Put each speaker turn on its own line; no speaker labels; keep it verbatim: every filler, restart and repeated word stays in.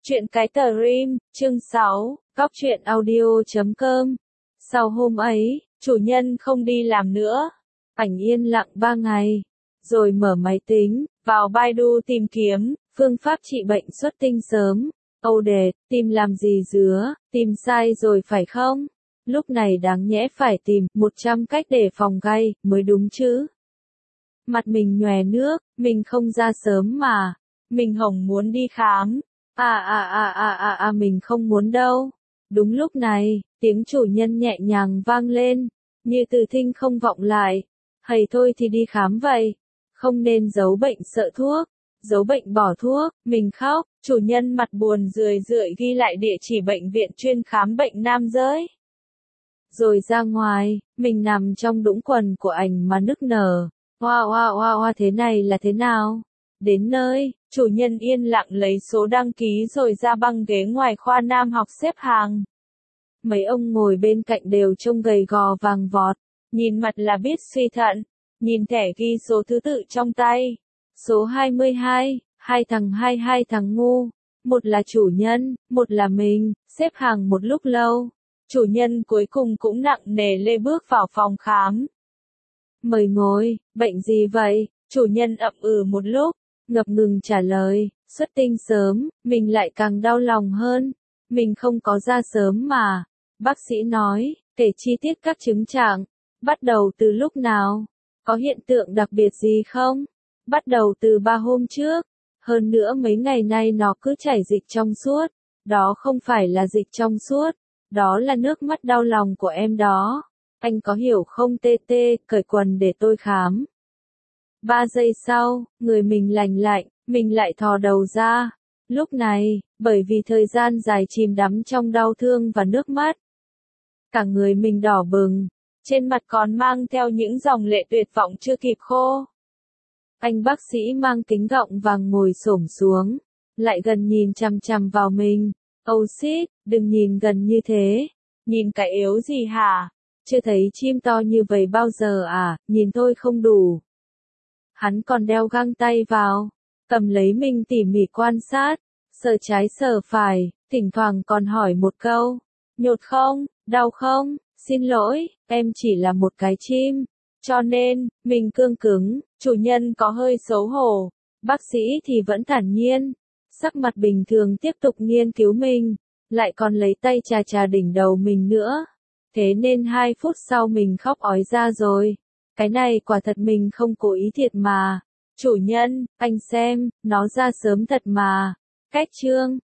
Chuyện cái tờ rim, chương sáu, góc truyện audio chấm com. Sau hôm ấy, chủ nhân không đi làm nữa. Ảnh yên lặng ba ngày. Rồi mở máy tính, vào Baidu tìm kiếm, phương pháp trị bệnh xuất tinh sớm. Âu đề, tìm làm gì dứa, tìm sai rồi phải không? Lúc này đáng nhẽ phải tìm một trăm cách để phòng gay, mới đúng chứ. Mặt mình nhòe nước, mình không ra sớm mà. Mình hổng muốn đi khám. À à à à à à mình không muốn đâu. Đúng lúc này, tiếng chủ nhân nhẹ nhàng vang lên, như từ thinh không vọng lại. Hay thôi thì đi khám vậy. Không nên giấu bệnh sợ thuốc. Giấu bệnh bỏ thuốc, mình khóc. Chủ nhân mặt buồn rười rượi ghi lại địa chỉ bệnh viện chuyên khám bệnh nam giới. Rồi ra ngoài, mình nằm trong đũng quần của ảnh mà nức nở. Hoa hoa hoa hoa thế này là thế nào? Đến nơi, chủ nhân yên lặng lấy số đăng ký rồi ra băng ghế ngoài khoa nam học xếp hàng. Mấy ông ngồi bên cạnh đều trông gầy gò vàng vọt, nhìn mặt là biết suy thận, nhìn thẻ ghi số thứ tự trong tay. Số hai mươi hai, hai thằng hai hai thằng ngu, một là chủ nhân, một là mình, xếp hàng một lúc lâu. Chủ nhân cuối cùng cũng nặng nề lê bước vào phòng khám. Mời ngồi, bệnh gì vậy? Chủ nhân ậm ừ một lúc, ngập ngừng trả lời, xuất tinh sớm, mình lại càng đau lòng hơn. Mình không có ra sớm mà. Bác sĩ nói, kể chi tiết các chứng trạng. Bắt đầu từ lúc nào? Có hiện tượng đặc biệt gì không? Bắt đầu từ ba hôm trước. Hơn nữa mấy ngày nay nó cứ chảy dịch trong suốt. Đó không phải là dịch trong suốt. Đó là nước mắt đau lòng của em đó. Anh có hiểu không tê tê, cởi quần để tôi khám. Ba giây sau, người mình lành lạnh, mình lại thò đầu ra. Lúc này, bởi vì thời gian dài chìm đắm trong đau thương và nước mắt. Cả người mình đỏ bừng, trên mặt còn mang theo những dòng lệ tuyệt vọng chưa kịp khô. Anh bác sĩ mang kính gọng vàng ngồi xổm xuống, lại gần nhìn chằm chằm vào mình. Oh shit, đừng nhìn gần như thế. Nhìn cái yếu gì hả? Chưa thấy chim to như vậy bao giờ à, nhìn thôi không đủ. Hắn còn đeo găng tay vào, cầm lấy mình tỉ mỉ quan sát, sờ trái sờ phải, thỉnh thoảng còn hỏi một câu. Nhột không? Đau không? Xin lỗi, em chỉ là một cái chim. Cho nên, mình cương cứng, chủ nhân có hơi xấu hổ. Bác sĩ thì vẫn thản nhiên, sắc mặt bình thường tiếp tục nghiên cứu mình, lại còn lấy tay chà chà đỉnh đầu mình nữa. Thế nên hai phút sau mình khóc ói ra rồi. Cái này quả thật mình không cố ý thiệt mà. Chủ nhân, anh xem, nó ra sớm thật mà. Cách chương,